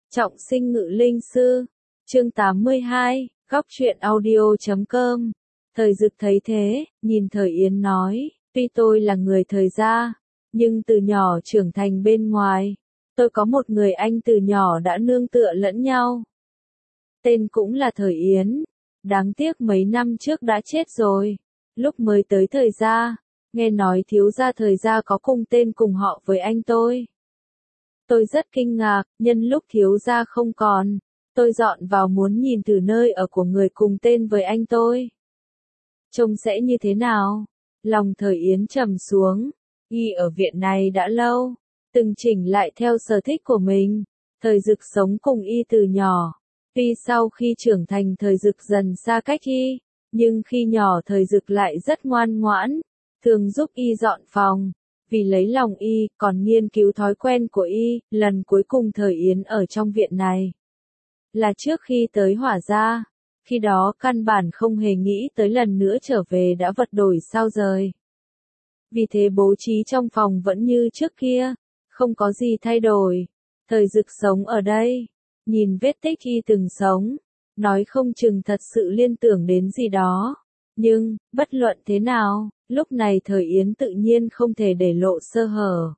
Trọng sinh ngự linh sư. Chương 82, góc truyện audio.com. Thời Dực thấy thế, nhìn Thời Yến nói, tuy tôi là người Thời gia, nhưng từ nhỏ trưởng thành bên ngoài, tôi có một người anh từ nhỏ đã nương tựa lẫn nhau. Tên cũng là Thời Yến, đáng tiếc mấy năm trước đã chết rồi. Lúc mới tới Thời gia, nghe nói thiếu gia Thời gia có cùng tên cùng họ với anh tôi. Tôi rất kinh ngạc, nhân lúc thiếu gia không còn, tôi dọn vào muốn nhìn thử nơi ở của người cùng tên với anh tôi. Trông sẽ như thế nào? Lòng Thời Yến trầm xuống, y ở viện này đã lâu, từng chỉnh lại theo sở thích của mình. Thời Dực sống cùng y từ nhỏ, tuy sau khi trưởng thành Thời Dực dần xa cách y, nhưng khi nhỏ Thời Dực lại rất ngoan ngoãn, thường giúp y dọn phòng. Vì lấy lòng y, còn nghiên cứu thói quen của y, lần cuối cùng Thời Yến ở trong viện này là trước khi tới Hỏa gia. Khi đó căn bản không hề nghĩ tới lần nữa trở về đã vật đổi sao rời. Vì thế bố trí trong phòng vẫn như trước kia, không có gì thay đổi. Thời Dực sống ở đây, nhìn vết tích y từng sống, nói không chừng thật sự liên tưởng đến gì đó. Nhưng, bất luận thế nào, lúc này Thời Yến tự nhiên không thể để lộ sơ hở.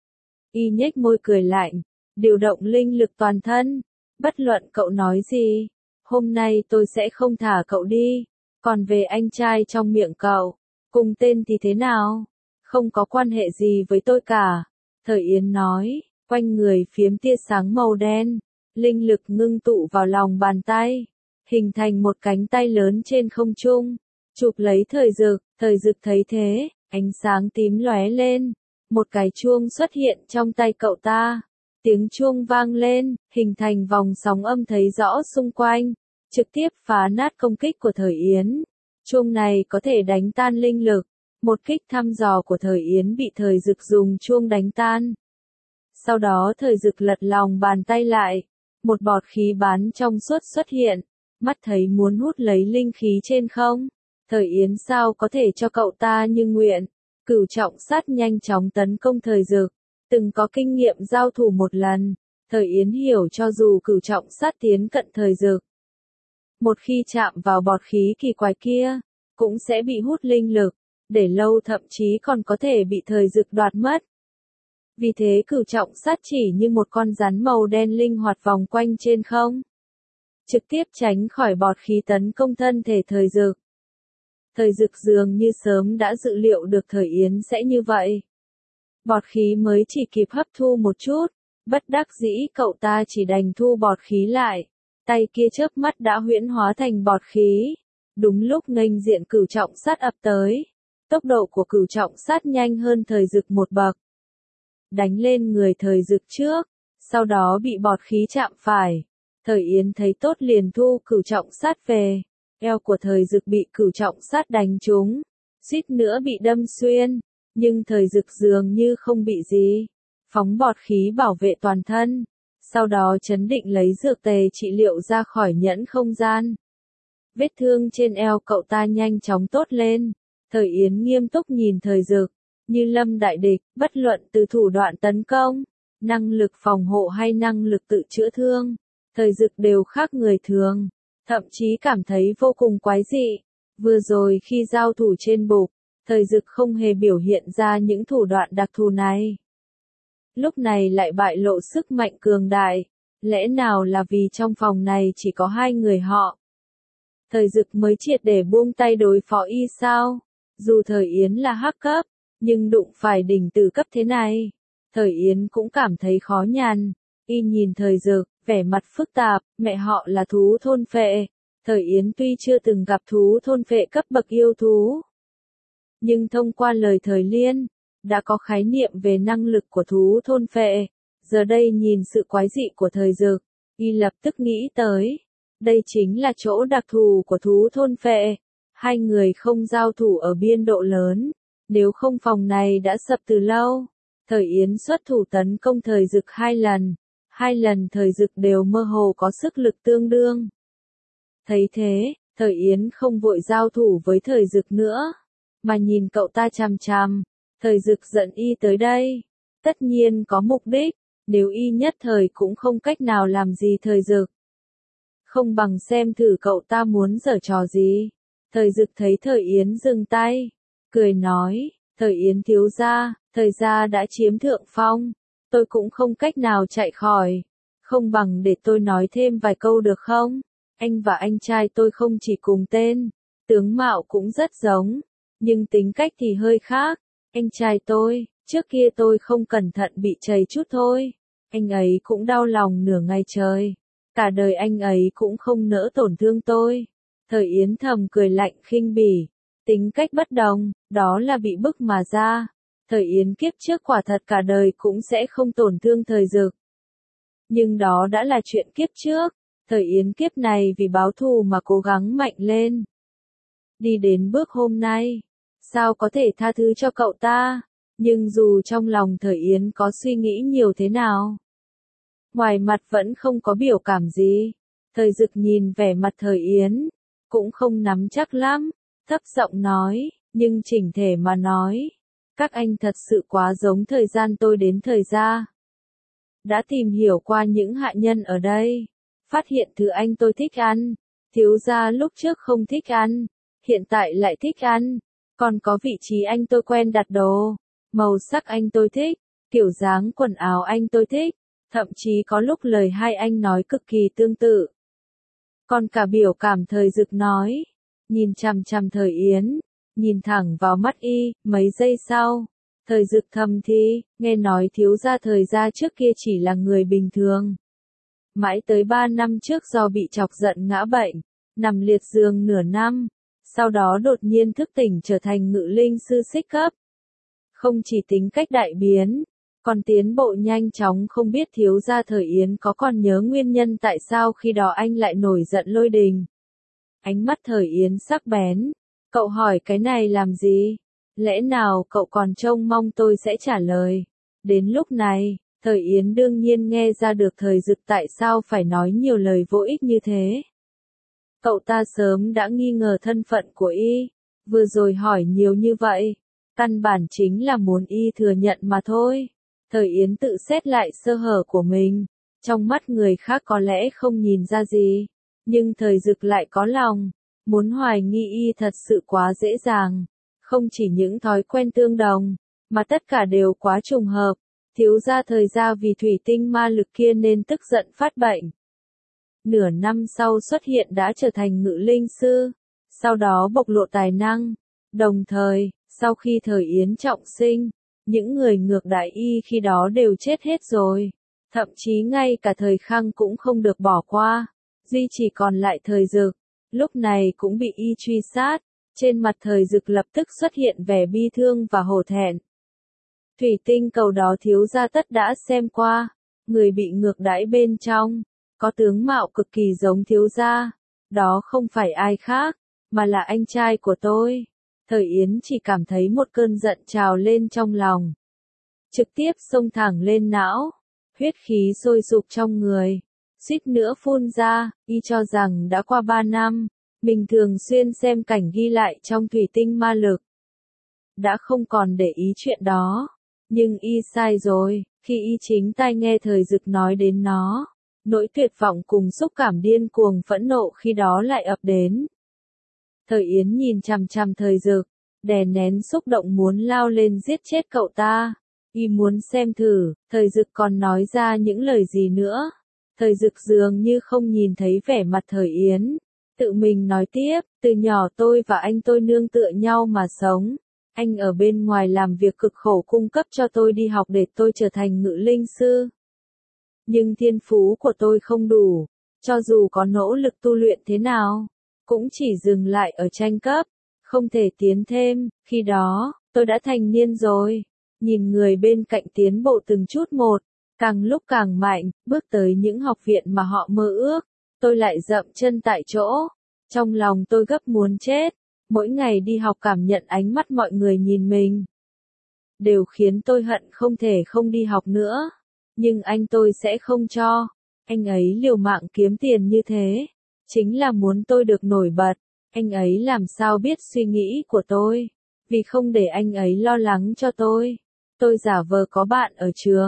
Y nhếch môi cười lạnh, điều động linh lực toàn thân. Bất luận cậu nói gì, hôm nay tôi sẽ không thả cậu đi. Còn về anh trai trong miệng cậu, cùng tên thì thế nào? Không có quan hệ gì với tôi cả. Thời Yến nói, quanh người phiếm tia sáng màu đen, linh lực ngưng tụ vào lòng bàn tay, hình thành một cánh tay lớn trên không trung, chụp lấy Thời Dực. Thời Dực thấy thế, ánh sáng tím lóe lên, một cái chuông xuất hiện trong tay cậu ta. Tiếng chuông vang lên, hình thành vòng sóng âm thấy rõ xung quanh, trực tiếp phá nát công kích của Thời Yến. Chuông này có thể đánh tan linh lực, một kích thăm dò của Thời Yến bị Thời Dực dùng chuông đánh tan. Sau đó Thời Dực lật lòng bàn tay lại, một bọt khí bán trong suốt xuất hiện, mắt thấy muốn hút lấy linh khí trên không. Thời Yến sao có thể cho cậu ta như nguyện. Cửu trọng sát nhanh chóng tấn công Thời Dực. Từng có kinh nghiệm giao thủ một lần, Thời Yến hiểu cho dù cửu trọng sát tiến cận Thời Dực, một khi chạm vào bọt khí kỳ quái kia, cũng sẽ bị hút linh lực, để lâu thậm chí còn có thể bị Thời Dực đoạt mất. Vì thế cửu trọng sát chỉ như một con rắn màu đen linh hoạt vòng quanh trên không, trực tiếp tránh khỏi bọt khí tấn công thân thể Thời Dực. Thời Dực dường như sớm đã dự liệu được Thời Yến sẽ như vậy. Bọt khí mới chỉ kịp hấp thu một chút, bất đắc dĩ cậu ta chỉ đành thu bọt khí lại, tay kia chớp mắt đã huyễn hóa thành bọt khí. Đúng lúc nghênh diện cửu trọng sát ập tới, tốc độ của cửu trọng sát nhanh hơn Thời Dực một bậc. Đánh lên người Thời Dực trước, sau đó bị bọt khí chạm phải. Thời Yến thấy tốt liền thu cửu trọng sát về, eo của Thời Dực bị cửu trọng sát đánh trúng, suýt nữa bị đâm xuyên. Nhưng Thời Dực dường như không bị gì, phóng bọt khí bảo vệ toàn thân, sau đó trấn định lấy dược tề trị liệu ra khỏi nhẫn không gian. Vết thương trên eo cậu ta nhanh chóng tốt lên. Thời Yến nghiêm túc nhìn Thời Dực, như lâm đại địch, bất luận từ thủ đoạn tấn công, năng lực phòng hộ hay năng lực tự chữa thương, Thời Dực đều khác người thường, thậm chí cảm thấy vô cùng quái dị. Vừa rồi khi giao thủ trên bục, Thời Dực không hề biểu hiện ra những thủ đoạn đặc thù này. Lúc này lại bại lộ sức mạnh cường đại, lẽ nào là vì trong phòng này chỉ có hai người họ? Thời Dực mới triệt để buông tay đối phó y sao? Dù Thời Yến là hắc cấp, nhưng đụng phải đỉnh tử cấp thế này, Thời Yến cũng cảm thấy khó nhằn. Y nhìn Thời Dực, vẻ mặt phức tạp, mẹ họ là thú thôn phệ. Thời Yến tuy chưa từng gặp thú thôn phệ cấp bậc yêu thú, nhưng thông qua lời Thời Liên, đã có khái niệm về năng lực của thú thôn phệ. Giờ đây nhìn sự quái dị của Thời Dực, y lập tức nghĩ tới, đây chính là chỗ đặc thù của thú thôn phệ. Hai người không giao thủ ở biên độ lớn, nếu không phòng này đã sập từ lâu. Thời Yến xuất thủ tấn công Thời Dực hai lần Thời Dực đều mơ hồ có sức lực tương đương. Thấy thế, Thời Yến không vội giao thủ với Thời Dực nữa, mà nhìn cậu ta chằm chằm. Thời Dực giận y tới đây, tất nhiên có mục đích, Nếu y nhất thời cũng không cách nào làm gì Thời Dực, không bằng xem thử cậu ta muốn giở trò gì. Thời Dực thấy Thời Yến dừng tay, cười nói, Thời Yến thiếu gia, Thời gia đã chiếm thượng phong, tôi cũng không cách nào chạy khỏi, không bằng để tôi nói thêm vài câu được không? Anh và anh trai tôi không chỉ cùng tên, tướng mạo cũng rất giống, nhưng tính cách thì hơi khác. Anh trai tôi, trước kia tôi không cẩn thận bị trầy chút thôi, anh ấy cũng đau lòng nửa ngày trời, cả đời anh ấy cũng không nỡ tổn thương tôi. Thời Yến thầm cười lạnh khinh bỉ, tính cách bất đồng, đó là bị bức mà ra. Thời Yến kiếp trước quả thật cả đời cũng sẽ không tổn thương Thời Dực. Nhưng đó đã là chuyện kiếp trước, Thời Yến kiếp này vì báo thù mà cố gắng mạnh lên. Đi đến bước hôm nay, sao có thể tha thứ cho cậu ta, nhưng dù trong lòng Thời Yến có suy nghĩ nhiều thế nào, ngoài mặt vẫn không có biểu cảm gì. Thời Dực nhìn vẻ mặt Thời Yến, cũng không nắm chắc lắm, thấp giọng nói, nhưng chỉnh thể mà nói, các anh thật sự quá giống thời gian tôi đến Thời gia. Đã tìm hiểu qua những hạ nhân ở đây, phát hiện thứ anh tôi thích ăn, thiếu gia lúc trước không thích ăn, hiện tại lại thích ăn, còn có vị trí anh tôi quen đặt đồ, màu sắc anh tôi thích, kiểu dáng quần áo anh tôi thích, thậm chí có lúc lời hai anh nói cực kỳ tương tự. Còn cả biểu cảm Thời Dực nói, nhìn chằm chằm Thời Yến, nhìn thẳng vào mắt y, mấy giây sau, Thời Dực thầm thì, nghe nói thiếu gia Thời gia trước kia chỉ là người bình thường. Mãi tới 3 năm trước do bị chọc giận ngã bệnh, nằm liệt giường nửa năm, sau đó đột nhiên thức tỉnh trở thành ngự linh sư xích cấp. Không chỉ tính cách đại biến, còn tiến bộ nhanh chóng, không biết thiếu gia Thời Yến có còn nhớ nguyên nhân tại sao khi đó anh lại nổi giận lôi đình. Ánh mắt Thời Yến sắc bén, cậu hỏi cái này làm gì? Lẽ nào cậu còn trông mong tôi sẽ trả lời? Đến lúc này, Thời Yến đương nhiên nghe ra được Thời Dực tại sao phải nói nhiều lời vô ích như thế. Cậu ta sớm đã nghi ngờ thân phận của y, vừa rồi hỏi nhiều như vậy, căn bản chính là muốn y thừa nhận mà thôi. Thời Yến tự xét lại sơ hở của mình, trong mắt người khác có lẽ không nhìn ra gì, nhưng Thời Dực lại có lòng, muốn hoài nghi y thật sự quá dễ dàng. Không chỉ những thói quen tương đồng, mà tất cả đều quá trùng hợp. Thiếu gia Thời gia vì thủy tinh ma lực kia nên tức giận phát bệnh. Nửa năm sau xuất hiện đã trở thành ngự linh sư, sau đó bộc lộ tài năng. Đồng thời, sau khi Thời Yến trọng sinh, những người ngược đãi y khi đó đều chết hết rồi. Thậm chí ngay cả Thời Khang cũng không được bỏ qua, duy chỉ còn lại Thời Dực, lúc này cũng bị y truy sát. Trên mặt Thời Dực lập tức xuất hiện vẻ bi thương và hổ thẹn. Thủy tinh cầu đó thiếu gia tất đã xem qua, người bị ngược đãi bên trong, có tướng mạo cực kỳ giống thiếu gia, đó không phải ai khác, mà là anh trai của tôi. Thời Yến chỉ cảm thấy một cơn giận trào lên trong lòng, trực tiếp xông thẳng lên não, huyết khí sôi sục trong người, suýt nữa phun ra. Y cho rằng đã qua 3 năm, mình thường xuyên xem cảnh ghi lại trong thủy tinh ma lực, đã không còn để ý chuyện đó. Nhưng y sai rồi, khi y chính tai nghe Thời Dực nói đến nó, nỗi tuyệt vọng cùng xúc cảm điên cuồng phẫn nộ khi đó lại ập đến. Thời Yến nhìn chằm chằm Thời Dực, đè nén xúc động muốn lao lên giết chết cậu ta. Y muốn xem thử, Thời Dực còn nói ra những lời gì nữa. Thời Dực dường như không nhìn thấy vẻ mặt Thời Yến, tự mình nói tiếp, từ nhỏ tôi và anh tôi nương tựa nhau mà sống. Anh ở bên ngoài làm việc cực khổ cung cấp cho tôi đi học để tôi trở thành ngự linh sư. Nhưng thiên phú của tôi không đủ, cho dù có nỗ lực tu luyện thế nào, cũng chỉ dừng lại ở tranh cấp, không thể tiến thêm. Khi đó, tôi đã thành niên rồi, nhìn người bên cạnh tiến bộ từng chút một, càng lúc càng mạnh, bước tới những học viện mà họ mơ ước, tôi lại dậm chân tại chỗ. Trong lòng tôi gấp muốn chết. Mỗi ngày đi học cảm nhận ánh mắt mọi người nhìn mình, đều khiến tôi hận không thể không đi học nữa. Nhưng anh tôi sẽ không cho. Anh ấy liều mạng kiếm tiền như thế, chính là muốn tôi được nổi bật. Anh ấy làm sao biết suy nghĩ của tôi, vì không để anh ấy lo lắng cho tôi. Tôi giả vờ có bạn ở trường,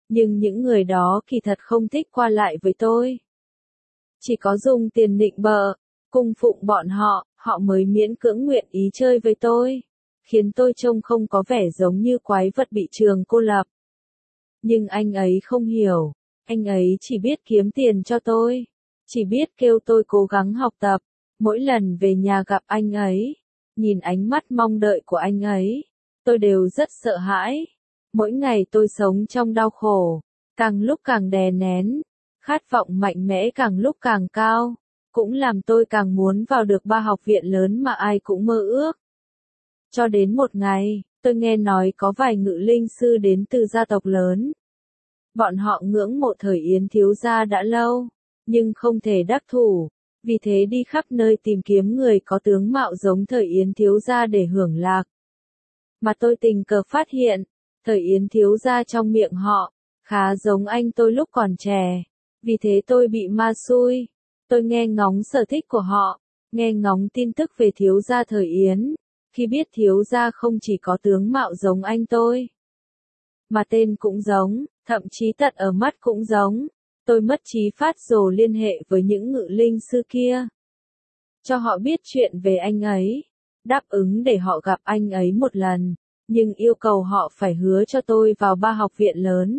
Nhưng những người đó kỳ thật không thích qua lại với tôi. Chỉ có dùng tiền nịnh bợ, cung phụng bọn họ, họ mới miễn cưỡng nguyện ý chơi với tôi, khiến tôi trông không có vẻ giống như quái vật bị trường cô lập. Nhưng anh ấy không hiểu, anh ấy chỉ biết kiếm tiền cho tôi, chỉ biết kêu tôi cố gắng học tập. Mỗi lần về nhà gặp anh ấy, nhìn ánh mắt mong đợi của anh ấy, tôi đều rất sợ hãi. Mỗi ngày tôi sống trong đau khổ, càng lúc càng đè nén, khát vọng mạnh mẽ càng lúc càng cao, cũng làm tôi càng muốn vào được ba học viện lớn mà ai cũng mơ ước. Cho đến một ngày, tôi nghe nói có vài ngự linh sư đến từ gia tộc lớn. Bọn họ ngưỡng mộ thời Yến thiếu gia đã lâu, nhưng không thể đắc thủ, vì thế đi khắp nơi tìm kiếm người có tướng mạo giống thời Yến thiếu gia để hưởng lạc. Mà tôi tình cờ phát hiện, thời Yến thiếu gia trong miệng họ, khá giống anh tôi lúc còn trẻ, vì thế tôi bị ma xui. Tôi nghe ngóng sở thích của họ, nghe ngóng tin tức về thiếu gia thời Yến, khi biết thiếu gia không chỉ có tướng mạo giống anh tôi, mà tên cũng giống, thậm chí tận ở mắt cũng giống. Tôi mất trí phát rồ liên hệ với những ngự linh sư kia, cho họ biết chuyện về anh ấy, đáp ứng để họ gặp anh ấy một lần, nhưng yêu cầu họ phải hứa cho tôi vào ba học viện lớn.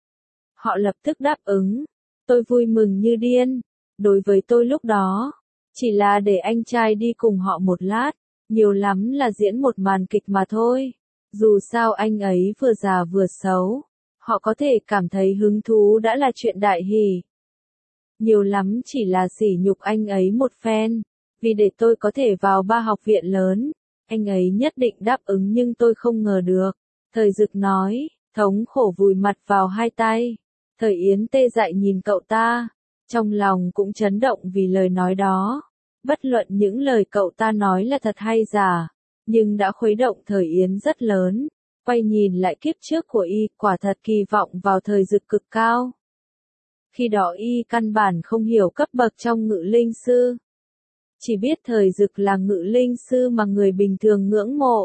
Họ lập tức đáp ứng, tôi vui mừng như điên. Đối với tôi lúc đó, chỉ là để anh trai đi cùng họ một lát, nhiều lắm là diễn một màn kịch mà thôi. Dù sao anh ấy vừa già vừa xấu, họ có thể cảm thấy hứng thú đã là chuyện đại hỷ. Nhiều lắm chỉ là sỉ nhục anh ấy một phen, vì để tôi có thể vào ba học viện lớn, anh ấy nhất định đáp ứng nhưng tôi không ngờ được. Thời Dực nói, thống khổ vùi mặt vào hai tay. Thời Yến tê dại nhìn cậu ta, trong lòng cũng chấn động vì lời nói đó. Bất luận những lời cậu ta nói là thật hay giả, nhưng đã khuấy động thời Yến rất lớn. Quay nhìn lại kiếp trước của y, quả thật kỳ vọng vào thời Dực cực cao. Khi đó y căn bản không hiểu cấp bậc trong ngự linh sư. Chỉ biết thời Dực là ngự linh sư mà người bình thường ngưỡng mộ.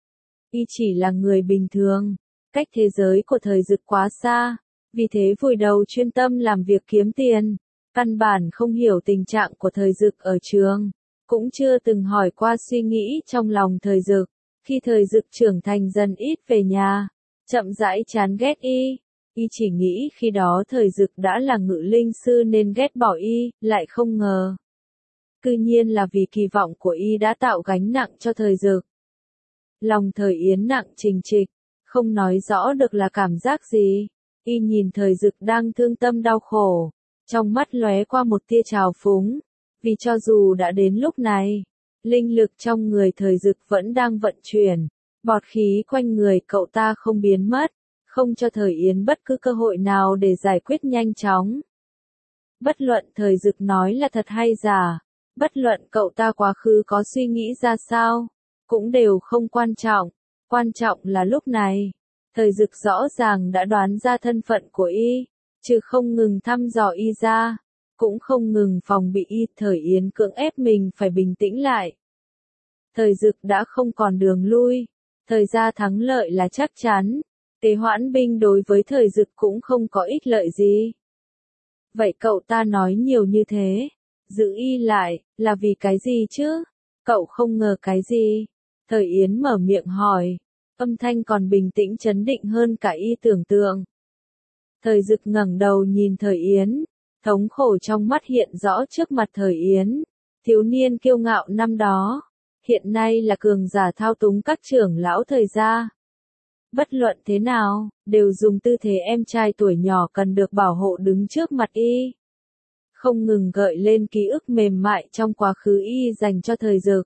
Y chỉ là người bình thường, cách thế giới của thời Dực quá xa, vì thế vùi đầu chuyên tâm làm việc kiếm tiền, căn bản không hiểu tình trạng của thời Dực ở trường, cũng chưa từng hỏi qua suy nghĩ trong lòng thời Dực. Khi thời Dực trưởng thành dần ít về nhà, chậm rãi chán ghét y chỉ nghĩ khi đó thời Dực đã là ngự linh sư nên ghét bỏ y, lại không ngờ. Cư nhiên là vì kỳ vọng của y đã tạo gánh nặng cho thời Dực. Lòng thời Yến nặng trình trịch, không nói rõ được là cảm giác gì. Y nhìn thời Dực đang thương tâm đau khổ, trong mắt lóe qua một tia trào phúng, vì cho dù đã đến lúc này, linh lực trong người thời Dực vẫn đang vận chuyển, bọt khí quanh người cậu ta không biến mất, không cho thời Yến bất cứ cơ hội nào để giải quyết nhanh chóng. Bất luận thời Dực nói là thật hay giả, bất luận cậu ta quá khứ có suy nghĩ ra sao, cũng đều không quan trọng là lúc này, thời Dực rõ ràng đã đoán ra thân phận của y, chứ không ngừng thăm dò y ra, cũng không ngừng phòng bị y. Thời Yến cưỡng ép mình phải bình tĩnh lại. Thời Dực đã không còn đường lui, thời gia thắng lợi là chắc chắn, tế hoãn binh đối với thời Dực cũng không có ích lợi gì. Vậy cậu ta nói nhiều như thế, giữ y lại, là vì cái gì chứ? Cậu không ngờ cái gì? Thời Yến mở miệng hỏi, âm thanh còn bình tĩnh chấn định hơn cả y tưởng tượng. Thời Dực ngẩng đầu nhìn thời Yến, thống khổ trong mắt hiện rõ trước mặt thời Yến. Thiếu niên kiêu ngạo năm đó, hiện nay là cường giả thao túng các trưởng lão thời gia. Bất luận thế nào, đều dùng tư thế em trai tuổi nhỏ cần được bảo hộ đứng trước mặt y. Không ngừng gợi lên ký ức mềm mại trong quá khứ y dành cho thời Dực.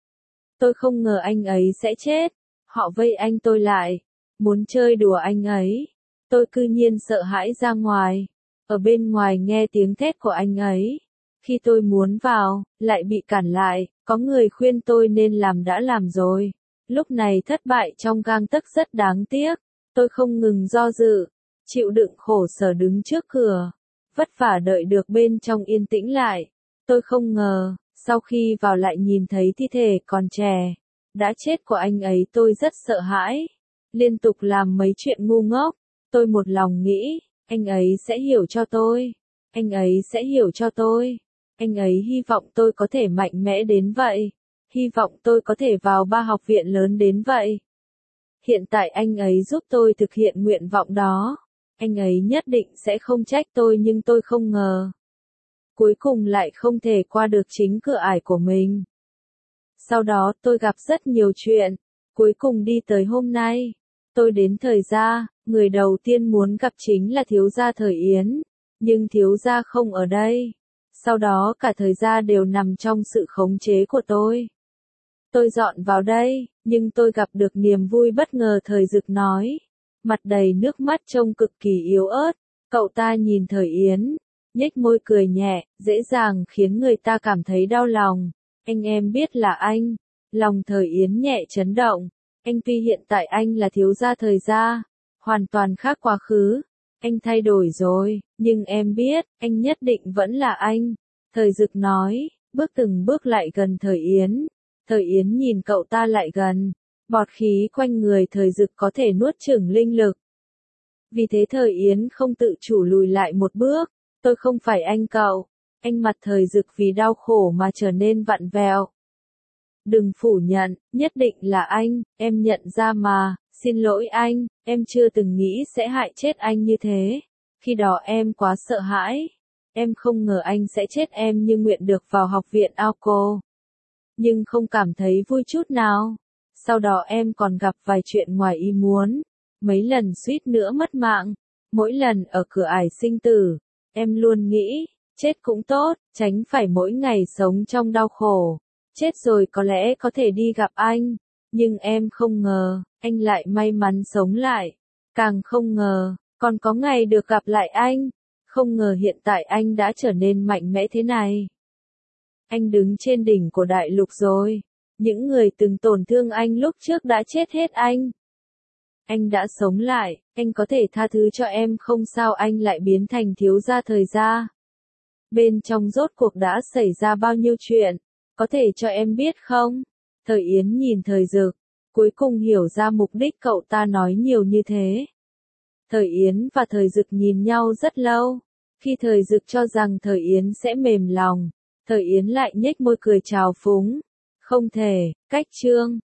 Tôi không ngờ anh ấy sẽ chết, họ vây anh tôi lại, muốn chơi đùa anh ấy. Tôi cư nhiên sợ hãi ra ngoài, ở bên ngoài nghe tiếng thét của anh ấy. Khi tôi muốn vào, lại bị cản lại, có người khuyên tôi nên làm đã làm rồi. Lúc này thất bại trong gang tấc rất đáng tiếc, tôi không ngừng do dự, chịu đựng khổ sở đứng trước cửa, vất vả đợi được bên trong yên tĩnh lại. Tôi không ngờ, sau khi vào lại nhìn thấy thi thể còn trẻ, đã chết của anh ấy, tôi rất sợ hãi, liên tục làm mấy chuyện ngu ngốc. Tôi một lòng nghĩ, anh ấy sẽ hiểu cho tôi. Anh ấy sẽ hiểu cho tôi. Anh ấy hy vọng tôi có thể mạnh mẽ đến vậy. Hy vọng tôi có thể vào 3 học viện lớn đến vậy. Hiện tại anh ấy giúp tôi thực hiện nguyện vọng đó. Anh ấy nhất định sẽ không trách tôi nhưng tôi không ngờ. Cuối cùng lại không thể qua được chính cửa ải của mình. Sau đó tôi gặp rất nhiều chuyện. Cuối cùng đi tới hôm nay. Tôi đến Thời Gia, người đầu tiên muốn gặp chính là thiếu gia Thời Yến. Nhưng thiếu gia không ở đây. Sau đó cả Thời Gia đều nằm trong sự khống chế của tôi. Tôi dọn vào đây, nhưng tôi gặp được niềm vui bất ngờ. Thời Dực nói. Mặt đầy nước mắt trông cực kỳ yếu ớt. Cậu ta nhìn Thời Yến, nhếch môi cười nhẹ, dễ dàng khiến người ta cảm thấy đau lòng. Anh em biết là anh. Lòng Thời Yến nhẹ chấn động. Anh tuy hiện tại anh là thiếu gia Thời Gia, hoàn toàn khác quá khứ. Anh thay đổi rồi, nhưng em biết, anh nhất định vẫn là anh. Thời Dực nói, bước từng bước lại gần Thời Yến. Thời Yến nhìn cậu ta lại gần. Bọt khí quanh người Thời Dực có thể nuốt chửng linh lực. Vì thế Thời Yến không tự chủ lùi lại một bước. Tôi không phải anh cậu. Anh mặt Thời Dực vì đau khổ mà trở nên vặn vẹo. Đừng phủ nhận, nhất định là anh, em nhận ra mà, xin lỗi anh, em chưa từng nghĩ sẽ hại chết anh như thế. Khi đó em quá sợ hãi. Em không ngờ anh sẽ chết em như nguyện được vào học viện Ao. Nhưng không cảm thấy vui chút nào. Sau đó em còn gặp vài chuyện ngoài ý muốn. Mấy lần suýt nữa mất mạng. Mỗi lần ở cửa ải sinh tử, em luôn nghĩ, chết cũng tốt, tránh phải mỗi ngày sống trong đau khổ. Chết rồi có lẽ có thể đi gặp anh. Nhưng em không ngờ, anh lại may mắn sống lại. Càng không ngờ, còn có ngày được gặp lại anh. Không ngờ hiện tại anh đã trở nên mạnh mẽ thế này. Anh đứng trên đỉnh của đại lục rồi. Những người từng tổn thương anh lúc trước đã chết hết anh. Anh đã sống lại, anh có thể tha thứ cho em không sao anh lại biến thành thiếu gia Thời Gia. Bên trong rốt cuộc đã xảy ra bao nhiêu chuyện, có thể cho em biết không? Thời Yến nhìn Thời Dực, cuối cùng hiểu ra mục đích cậu ta nói nhiều như thế. Thời Yến và Thời Dực nhìn nhau rất lâu. Khi Thời Dực cho rằng Thời Yến sẽ mềm lòng, Thời Yến lại nhếch môi cười trào phúng. Không thể, cách chương.